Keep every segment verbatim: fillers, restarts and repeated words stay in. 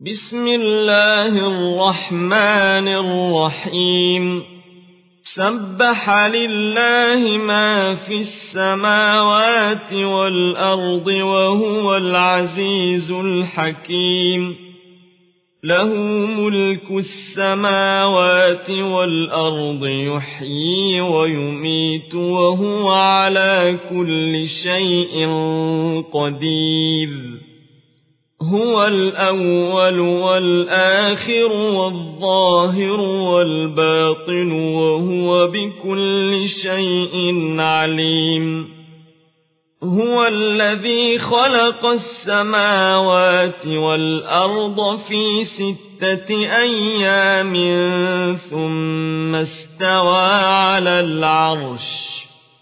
بسم الله الرحمن الرحيم سبح لله ما في السماوات والأرض وهو العزيز الحكيم له ملك السماوات والأرض يحيي ويميت وهو على كل شيء قدير هو الأول والآخر والظاهر والباطن وهو بكل شيء عليم هو الذي خلق السماوات والأرض في ستة أيام ثم استوى على العرش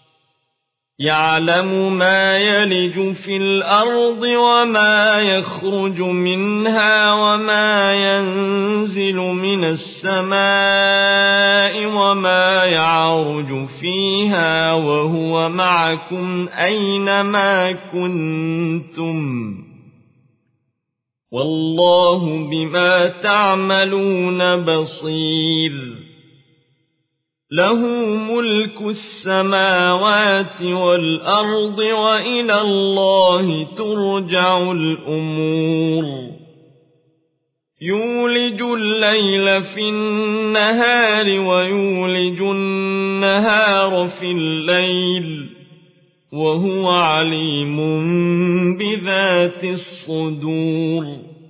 يعلم ما يلج في الأرض وما يخرج منها وما ينزل من السماء وما يعرج فيها وهو معكم أينما كنتم والله بما تعملون بصير له ملك السماوات والأرض وإلى الله ترجع الأمور يولج الليل في النهار ويولج النهار في الليل وهو عليم بذات الصدور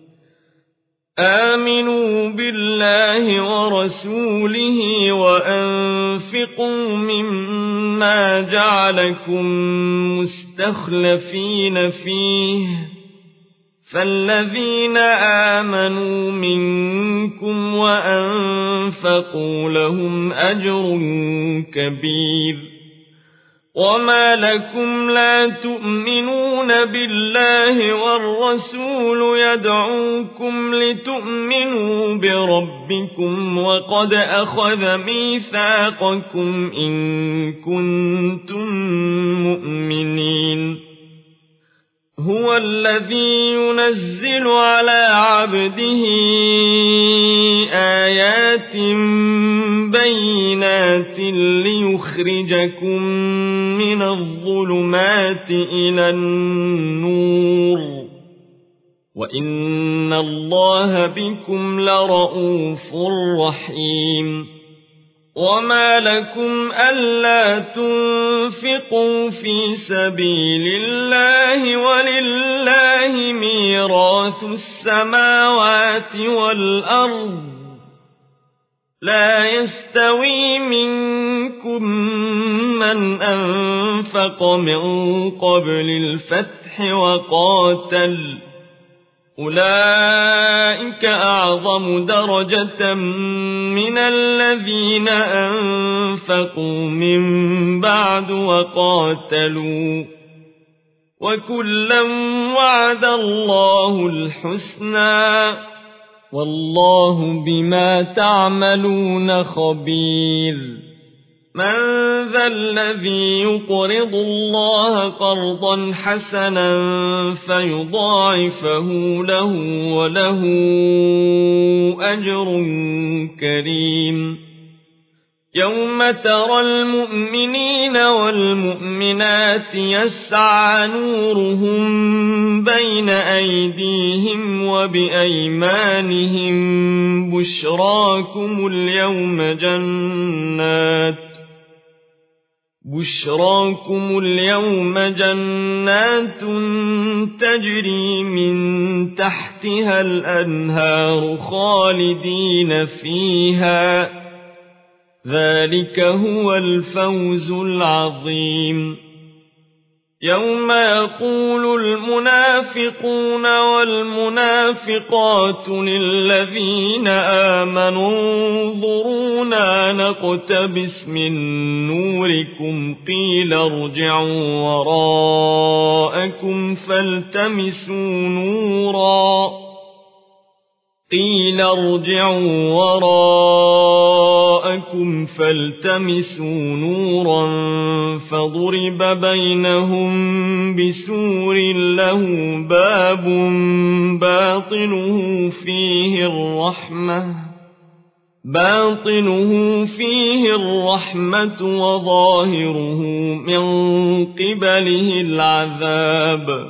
آمنوا بالله ورسوله وأنفقوا مما جعلكم مستخلفين فيه فالذين آمنوا منكم وأنفقوا لهم أجر كبير وما لكم لا تؤمنون بالله والرسول يدعوكم لتؤمنوا بربكم وقد أخذ ميثاقكم إن كنتم مؤمنين هو الذي ينزل على عبده آيات بينات ليخرجكم من الظلمات إلى النور وإن الله بكم لرءوف رحيم وما لكم ألا تنفقوا في سبيل الله ولله ميراث السماوات والأرض لا يستوي منكم من أنفق من قبل الفتح وقاتل أولئك أعظم درجة من الذين أنفقوا من بعد وقاتلوا وكلا وعد الله الحسنى والله بما تعملون خبير من ذا الذي يقرض الله قرضا حسنا فيضاعفه له وله أجر كريم يوم ترى المؤمنين والمؤمنات يسعى نورهم بين أيديهم وبأيمانهم بشراكم اليوم جنات بشراكم اليوم جنات تجري من تحتها الأنهار خالدين فيها ذلك هو الفوز العظيم يوم يقول المنافقون والمنافقات للذين آمنوا انظرونا نقتبس من نوركم قيل ارجعوا وراءكم فالتمسوا نورا قيل ارجعوا وراءكم وراءكم فالتمسوا نورا فضرب بينهم بسور له باب باطنه فيه الرحمة باطنه فيه الرحمة وظاهره من قبله العذاب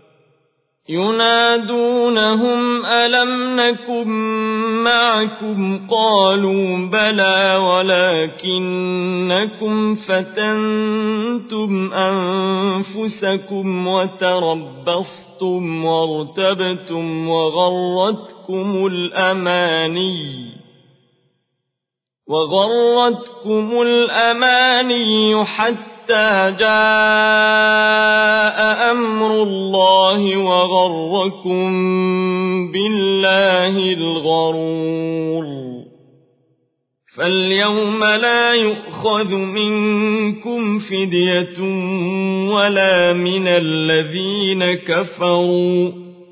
ينادونهم ألم نكن معكم قالوا بلى ولكنكم فتنتم أنفسكم وتربصتم وارتبتم وغرتكم الأماني وغرتكم الأماني حتى جاء أمر الله وغركم بالله الغرور فاليوم لا يؤخذ منكم فدية ولا من الذين كفروا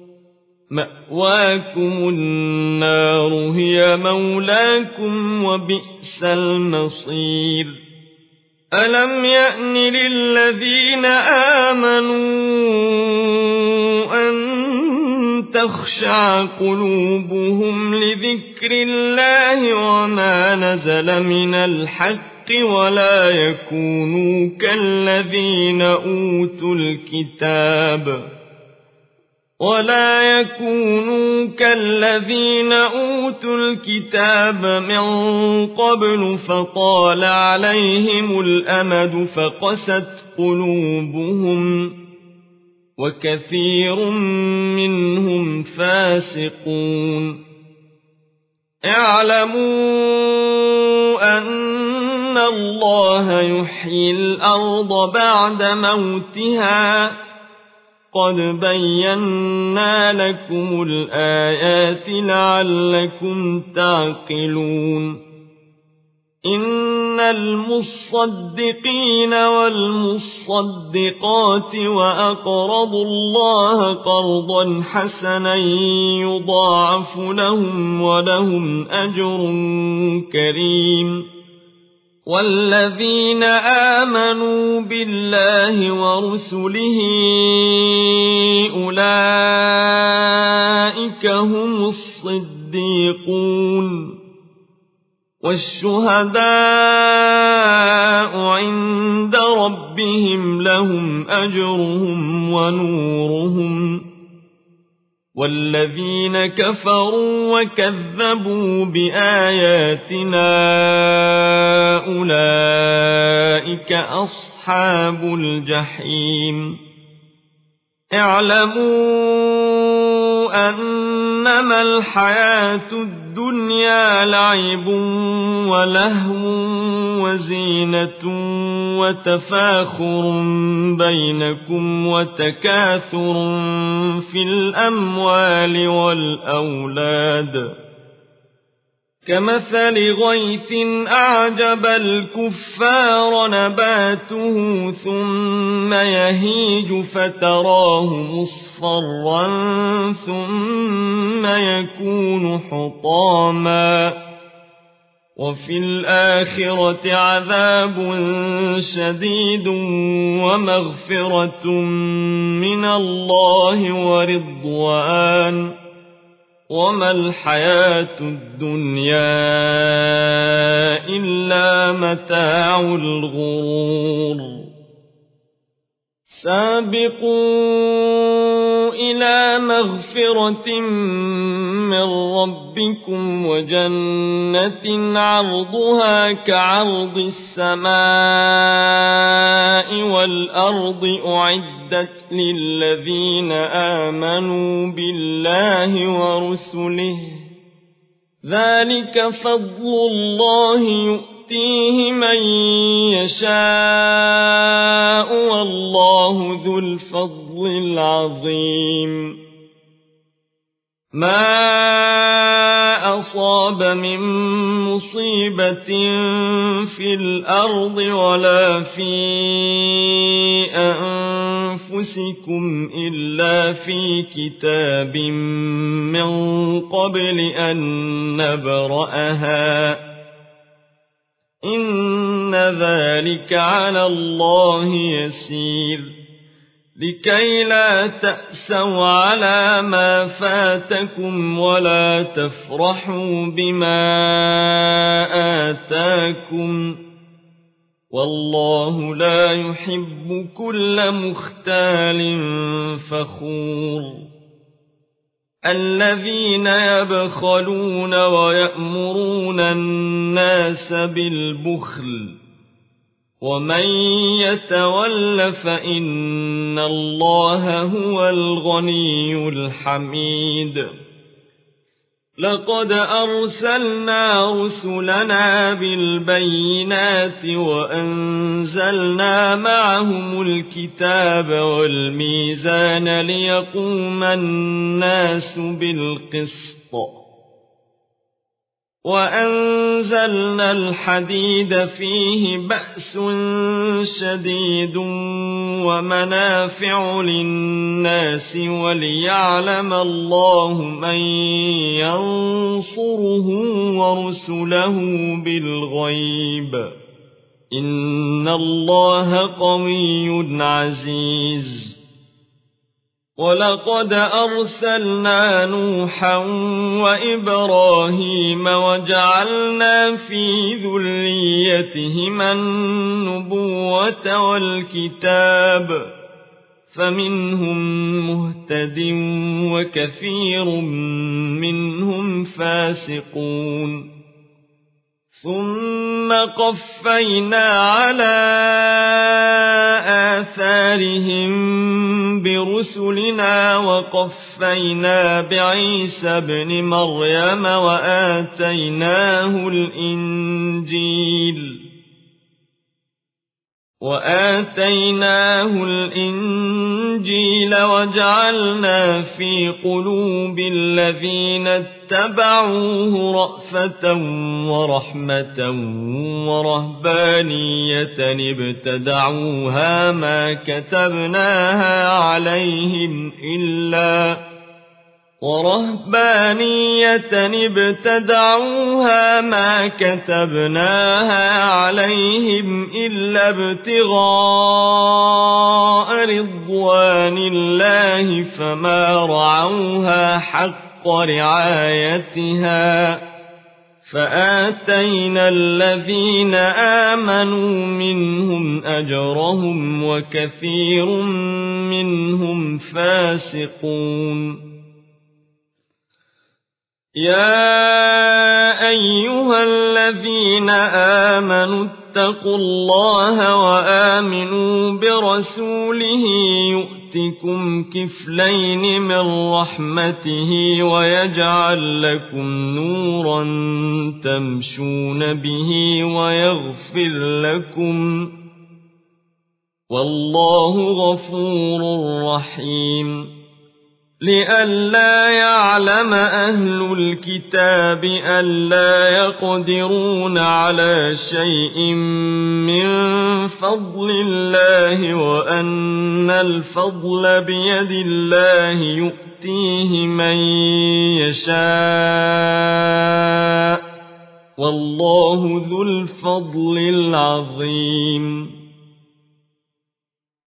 مأواكم النار هي مولاكم وبئس المصير ألم يأن للذين آمنوا أن تخشع قلوبهم لذكر الله وما نزل من الحق ولا يكونوا كالذين أوتوا الكتاب ولا يكونوا كالذين أوتوا الكتاب من قبل فطال عليهم الأمد فقست قلوبهم وكثير منهم فاسقون اعلموا أن الله يحيي الأرض بعد موتها قد بينا لكم الآيات لعلكم تعقلون إن المصدقين والمصدقات وأقرضوا الله قرضا حسنا يضاعف لهم ولهم أجر كريم والذين آمنوا بالله ورسله أولئك هم الصديقون والشهداء عند ربهم لهم أجرهم ونورهم والذين كفروا وكذبوا بآياتنا أولئك أصحاب الجحيم اعلموا أنما الحياة الدنيا لعب ولهو وزينة وتفاخر بينكم وتكاثر في الأموال والأولاد كمثل غيث أعجب الكفار نباته ثم يهيج فتراه مصفرا ثم يكون حطاما وفي الآخرة عذاب شديد ومغفرة من الله ورضوان وما الحياة الدنيا إلا متاع الغرور سابقوا إلى مغفرة من ربكم وجنة عرضها كعرض السماء والأرض أعدت للذين آمنوا بالله ورسله ذلك فضل الله يؤتيه من يشاء والله ذو الفضل العظيم ما أصاب من مصيبة في الأرض ولا في أنفسكم إلا في كتاب من قبل أن نبرأها إن ذلك على الله يسير لكي لا تأسوا على ما فاتكم ولا تفرحوا بما آتاكم والله لا يحب كل مختال فخور الذين يبخلون ويأمرون الناس بالبخل ومن يتول فإن الله هو الغني الحميد لقد أرسلنا رسلنا بالبينات وأنزلنا معهم الكتاب والميزان ليقوم الناس بالقسط وأنزلنا الحديد فيه بأس شديد ومنافع للناس وليعلم الله من ينصره ورسله بالغيب إن الله قوي عزيز ولقد أرسلنا نوحا وإبراهيم وجعلنا في ذريتهما النبوة والكتاب فمنهم مهتد وكثير منهم فاسقون ثم قفينا على آثارهم برسلنا وقفينا بعيسى ابن مريم وآتيناه الإنجيل وآتيناه الإنجيل وجعلنا في قلوب الذين اتبعوه رأفة ورحمة ورهبانية ابتدعوها ما كتبناها عليهم إلا ورهبانية ابتدعوها ما كتبناها عليهم إلا ابتغاء رضوان الله فما رعوها حق رعايتها فآتينا الذين آمنوا منهم أجرهم وكثير منهم فاسقون يا أيها الذين آمنوا اتقوا الله وآمنوا برسوله يؤتكم كفلين من رحمته ويجعل لكم نورا تمشون به ويغفر لكم والله غفور رحيم لئلا يعلم أهل الكتاب ألا يقدرون على شيء من فضل الله وأن الفضل بيد الله يؤتيه من يشاء والله ذو الفضل العظيم